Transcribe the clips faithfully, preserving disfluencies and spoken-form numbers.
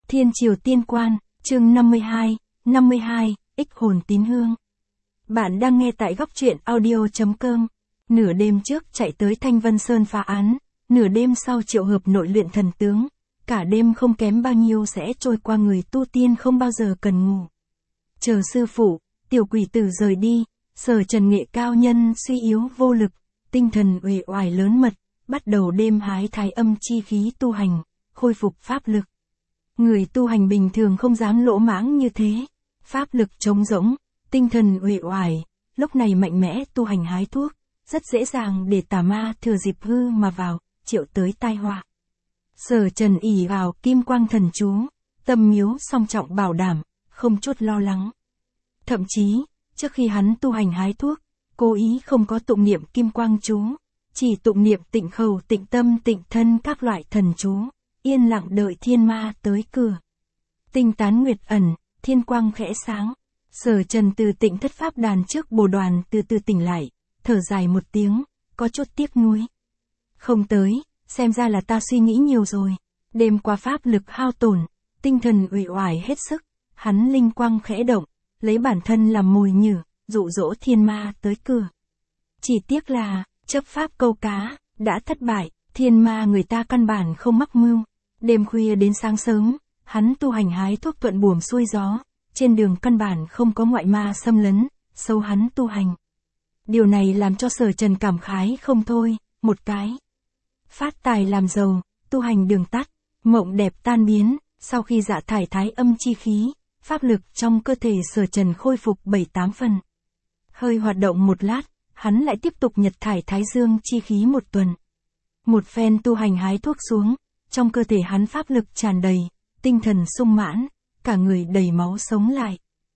Thiên Triều Tiên Quan, chương năm mươi hai, năm mươi hai, Ích hồn tín hương. Bạn đang nghe tại góc truyện audio.com. Nửa đêm trước chạy tới Thanh Vân Sơn phá án, nửa đêm sau triệu hợp nội luyện thần tướng. Cả đêm không kém bao nhiêu sẽ trôi qua, người tu tiên không bao giờ cần ngủ. Chờ sư phụ, tiểu quỷ tử rời đi, Sở Trần nghệ cao nhân suy yếu vô lực, tinh thần uể oải lớn mật, bắt đầu đêm hái thái âm chi khí tu hành, khôi phục pháp lực. Người tu hành bình thường không dám lỗ mãng như thế, pháp lực trống rỗng, tinh thần uể oải, lúc này mạnh mẽ tu hành hái thuốc, rất dễ dàng để tà ma thừa dịp hư mà vào, triệu tới tai họa. Sở Trần ỷ vào kim quang thần chú, tâm miếu song trọng bảo đảm, không chút lo lắng. Thậm chí, trước khi hắn tu hành hái thuốc, cố ý không có tụng niệm kim quang chú, chỉ tụng niệm tịnh khẩu tịnh tâm tịnh thân các loại thần chú, yên lặng đợi thiên ma tới cửa. Tinh tán nguyệt ẩn, thiên quang khẽ sáng, Sở Trần từ tịnh thất pháp đàn trước bồ đoàn từ từ tỉnh lại, thở dài một tiếng, có chút tiếc nuối. Không tới, xem ra là ta suy nghĩ nhiều rồi. Đêm qua pháp lực hao tổn, tinh thần uể oải hết sức, hắn linh quang khẽ động, lấy bản thân làm mồi nhử, dụ dỗ thiên ma tới cửa. Chỉ tiếc là, chấp pháp câu cá, đã thất bại, thiên ma người ta căn bản không mắc mưu. Đêm khuya đến sáng sớm, hắn tu hành hái thuốc thuận buồm xuôi gió, trên đường căn bản không có ngoại ma xâm lấn, sâu hắn tu hành. Điều này làm cho Sở Trần cảm khái không thôi, một cái. Phát tài làm giàu, tu hành đường tắt, mộng đẹp tan biến, sau khi dạ thải thái âm chi khí, pháp lực trong cơ thể Sở Trần khôi phục bảy tám phần. Hơi hoạt động một lát, hắn lại tiếp tục nhật thải thái dương chi khí một tuần. Một phen tu hành hái thuốc xuống, trong cơ thể hắn pháp lực tràn đầy, tinh thần sung mãn, cả người đầy máu sống lại.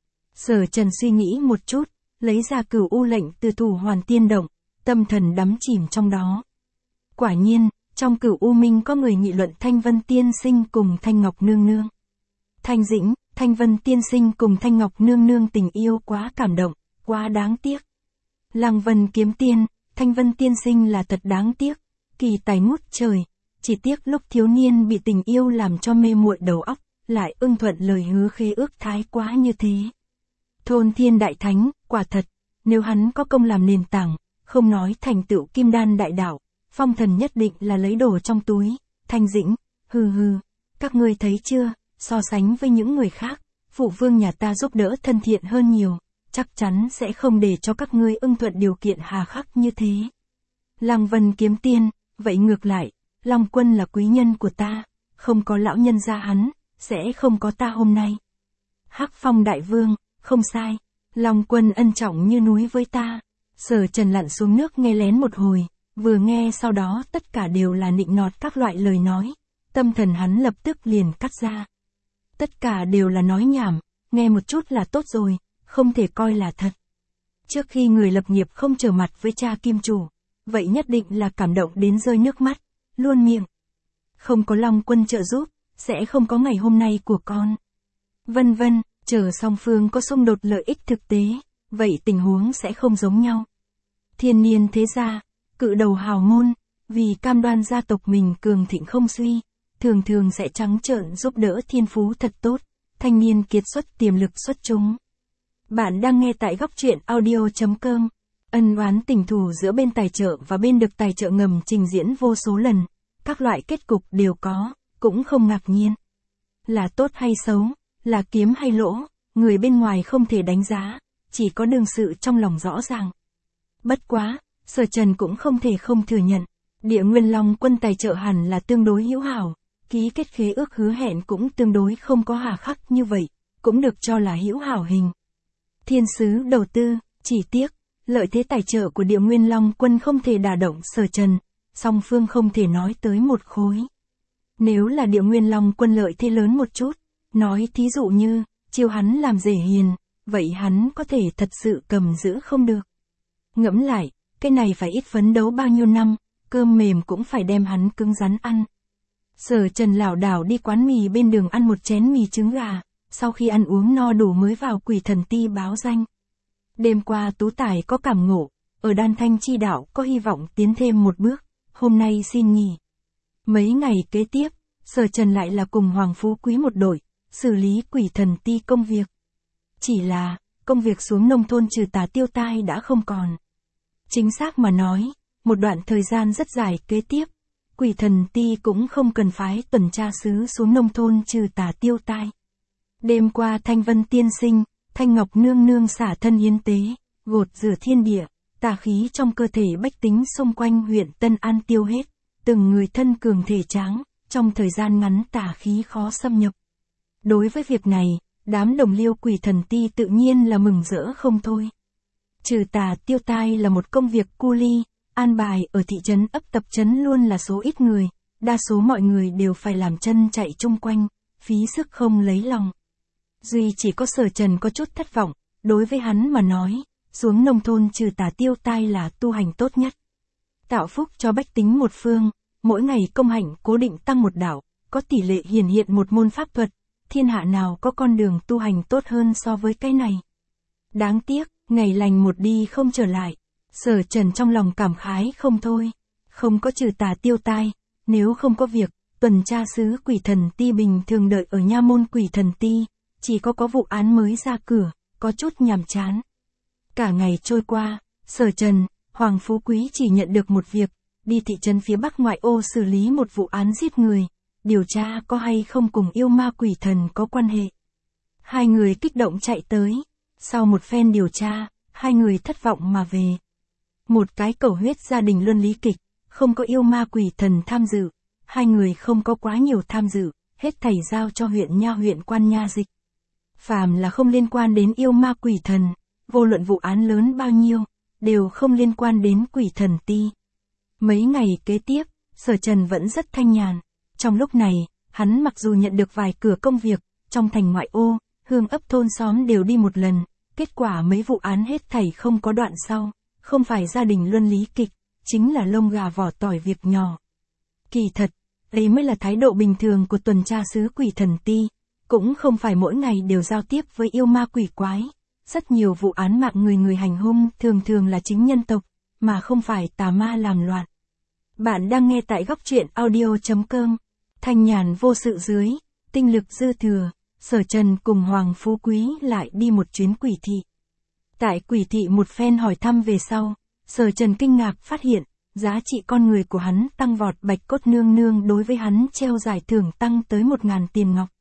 Sở Trần suy nghĩ một chút, lấy ra Cửu U lệnh từ thủ hoàn tiên động, tâm thần đắm chìm trong đó. Quả nhiên, trong Cửu U minh có người nghị luận Thanh Vân tiên sinh cùng Thanh Ngọc nương nương. Thanh Dĩnh, Thanh Vân tiên sinh cùng Thanh Ngọc nương nương tình yêu quá cảm động, quá đáng tiếc. Lăng Vân kiếm tiên, Thanh Vân tiên sinh là thật đáng tiếc, kỳ tài ngút trời, chỉ tiếc lúc thiếu niên bị tình yêu làm cho mê muội đầu óc, lại ưng thuận lời hứa khế ước thái quá như thế. Thôn Thiên Đại Thánh, quả thật, nếu hắn có công làm nền tảng, không nói thành tựu kim đan đại đạo, phong thần nhất định là lấy đồ trong túi. Thanh Dĩnh, hừ hừ, các ngươi thấy chưa, so sánh với những người khác, phụ vương nhà ta giúp đỡ thân thiện hơn nhiều, chắc chắn sẽ không để cho các ngươi ưng thuận điều kiện hà khắc như thế. Lăng Vân kiếm tiên, vậy ngược lại, Long Quân là quý nhân của ta, không có lão nhân gia hắn, sẽ không có ta hôm nay. Hắc Phong đại vương, không sai, Long Quân ân trọng như núi với ta. Sở Trần lặn xuống nước nghe lén một hồi, vừa nghe sau đó tất cả đều là nịnh nọt các loại lời nói, tâm thần hắn lập tức liền cắt ra. Tất cả đều là nói nhảm, nghe một chút là tốt rồi, không thể coi là thật. Trước khi người lập nghiệp không trở mặt với cha kim chủ, vậy nhất định là cảm động đến rơi nước mắt, luôn miệng. Không có Long Quân trợ giúp, sẽ không có ngày hôm nay của con. Vân vân, chờ song phương có xung đột lợi ích thực tế, vậy tình huống sẽ không giống nhau. Thiên niên thế gia, cự đầu hào môn, vì cam đoan gia tộc mình cường thịnh không suy, thường thường sẽ trắng trợn giúp đỡ thiên phú thật tốt, thanh niên kiệt xuất tiềm lực xuất chúng. Bạn đang nghe tại góc truyện audio.com. Ân oán tình thù giữa bên tài trợ và bên được tài trợ ngầm trình diễn vô số lần, các loại kết cục đều có, cũng không ngạc nhiên. Là tốt hay xấu, là kiếm hay lỗ, người bên ngoài không thể đánh giá, chỉ có đương sự trong lòng rõ ràng. Bất quá, Sở Trần cũng không thể không thừa nhận, Địa Nguyên Long Quân tài trợ hẳn là tương đối hữu hảo, ký kết khế ước hứa hẹn cũng tương đối không có hà khắc như vậy, cũng được cho là hữu hảo hình. Thiên sứ đầu tư, chỉ tiếc, lợi thế tài trợ của Địa Nguyên Long Quân không thể đả động Sở Trần, song phương không thể nói tới một khối. Nếu là Địa Nguyên Long Quân lợi thế lớn một chút, nói thí dụ như, chiêu hắn làm rể hiền, vậy hắn có thể thật sự cầm giữ không được. Ngẫm lại, cái này phải ít phấn đấu bao nhiêu năm, cơm mềm cũng phải đem hắn cứng rắn ăn. Sở Trần lảo đảo đi quán mì bên đường ăn một chén mì trứng gà, sau khi ăn uống no đủ mới vào Quỷ Thần Ti báo danh. Đêm qua Tú Tài có cảm ngộ, ở Đan Thanh chi đạo có hy vọng tiến thêm một bước, hôm nay xin nghỉ. Mấy ngày kế tiếp, Sở Trần lại là cùng Hoàng Phú Quý một đội, xử lý quỷ thần ti công việc. Chỉ là, công việc xuống nông thôn trừ tà tiêu tai đã không còn. Chính xác mà nói, một đoạn thời gian rất dài kế tiếp, quỷ thần ti cũng không cần phái tuần tra sứ xuống nông thôn trừ tà tiêu tai. Đêm qua Thanh Vân tiên sinh, Thanh Ngọc nương nương xả thân hiến tế, gột rửa thiên địa, tà khí trong cơ thể bách tính xung quanh huyện Tân An tiêu hết, từng người thân cường thể tráng, trong thời gian ngắn tà khí khó xâm nhập. Đối với việc này, đám đồng liêu quỷ thần ti tự nhiên là mừng rỡ không thôi. Trừ tà tiêu tai là một công việc cu li, an bài ở thị trấn ấp tập trấn luôn là số ít người, đa số mọi người đều phải làm chân chạy chung quanh, phí sức không lấy lòng. Duy chỉ có Sở Trần có chút thất vọng, đối với hắn mà nói, xuống nông thôn trừ tà tiêu tai là tu hành tốt nhất. Tạo phúc cho bách tính một phương, mỗi ngày công hạnh cố định tăng một đạo, có tỷ lệ hiển hiện một môn pháp thuật, thiên hạ nào có con đường tu hành tốt hơn so với cái này. Đáng tiếc, ngày lành một đi không trở lại, Sở Trần trong lòng cảm khái không thôi, không có trừ tà tiêu tai, nếu không có việc, tuần tra sứ quỷ thần ti bình thường đợi ở nha môn quỷ thần ti, chỉ có có vụ án mới ra cửa, có chút nhàm chán. Cả ngày trôi qua, Sở Trần, Hoàng Phú Quý chỉ nhận được một việc, đi thị trấn phía bắc ngoại ô xử lý một vụ án giết người, điều tra có hay không cùng yêu ma quỷ thần có quan hệ. Hai người kích động chạy tới, sau một phen điều tra, hai người thất vọng mà về. Một cái cầu huyết gia đình luân lý kịch, không có yêu ma quỷ thần tham dự, hai người không có quá nhiều tham dự, hết thảy giao cho huyện nha huyện quan nha dịch. Phàm là không liên quan đến yêu ma quỷ thần, vô luận vụ án lớn bao nhiêu, đều không liên quan đến quỷ thần ti. Mấy ngày kế tiếp, Sở Trần vẫn rất thanh nhàn. Trong lúc này, hắn mặc dù nhận được vài cửa công việc, trong thành ngoại ô, hương ấp thôn xóm đều đi một lần, kết quả mấy vụ án hết thảy không có đoạn sau, không phải gia đình luân lý kịch, chính là lông gà vỏ tỏi việc nhỏ. Kỳ thật, đấy mới là thái độ bình thường của tuần tra sứ quỷ thần ti, cũng không phải mỗi ngày đều giao tiếp với yêu ma quỷ quái. Rất nhiều vụ án mạng người người hành hung thường thường là chính nhân tộc, mà không phải tà ma làm loạn. Bạn đang nghe tại góc truyện audio chấm com. Thanh nhàn vô sự dưới, tinh lực dư thừa, Sở Trần cùng Hoàng Phú Quý lại đi một chuyến quỷ thị. Tại quỷ thị một phen hỏi thăm về sau, Sở Trần kinh ngạc phát hiện, giá trị con người của hắn tăng vọt, bạch cốt nương nương đối với hắn treo giải thưởng tăng tới một ngàn tiền ngọc.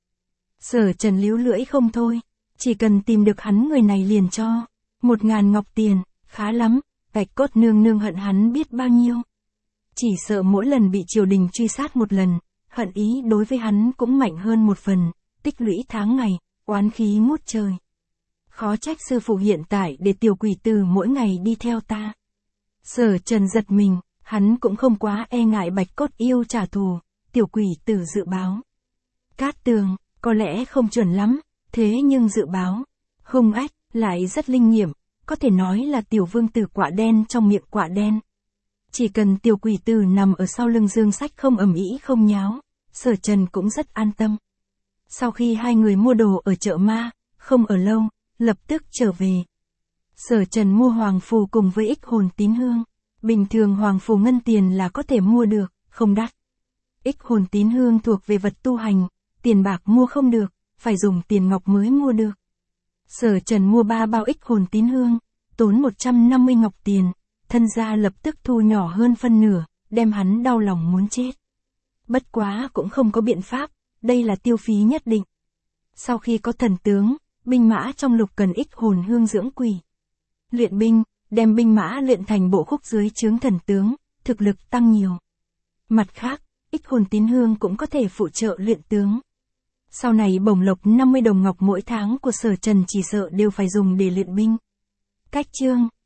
Sở Trần líu lưỡi không thôi, chỉ cần tìm được hắn người này liền cho, một ngàn ngọc tiền, khá lắm, bạch cốt nương nương hận hắn biết bao nhiêu. Chỉ sợ mỗi lần bị triều đình truy sát một lần, hận ý đối với hắn cũng mạnh hơn một phần, tích lũy tháng ngày, oán khí ngút trời. Khó trách sư phụ hiện tại để tiểu quỷ tử mỗi ngày đi theo ta. Sở Trần giật mình, hắn cũng không quá e ngại bạch cốt yêu trả thù, tiểu quỷ tử dự báo. Cát Tường, có lẽ không chuẩn lắm, thế nhưng dự báo, hung ách, lại rất linh nghiệm, có thể nói là tiểu vương tử quạ đen trong miệng quạ đen. Chỉ cần tiểu quỷ tử nằm ở sau lưng Dương Sách không ầm ĩ không nháo, Sở Trần cũng rất an tâm. Sau khi hai người mua đồ ở chợ ma, không ở lâu, lập tức trở về. Sở Trần mua hoàng phù cùng với ích hồn tín hương. Bình thường hoàng phù ngân tiền là có thể mua được, không đắt. Ích hồn tín hương thuộc về vật tu hành, tiền bạc mua không được, phải dùng tiền ngọc mới mua được. Sở Trần mua ba bao ích hồn tín hương, tốn một trăm năm mươi ngọc tiền, thân gia lập tức thu nhỏ hơn phân nửa, đem hắn đau lòng muốn chết. Bất quá cũng không có biện pháp, đây là tiêu phí nhất định. Sau khi có thần tướng, binh mã trong lục cần ích hồn hương dưỡng quỷ. Luyện binh, đem binh mã luyện thành bộ khúc dưới trướng thần tướng, thực lực tăng nhiều. Mặt khác, ích hồn tín hương cũng có thể phụ trợ luyện tướng. Sau này bổng lộc năm mươi đồng ngọc mỗi tháng của Sở Trần chỉ sợ đều phải dùng để luyện binh. Cách chương,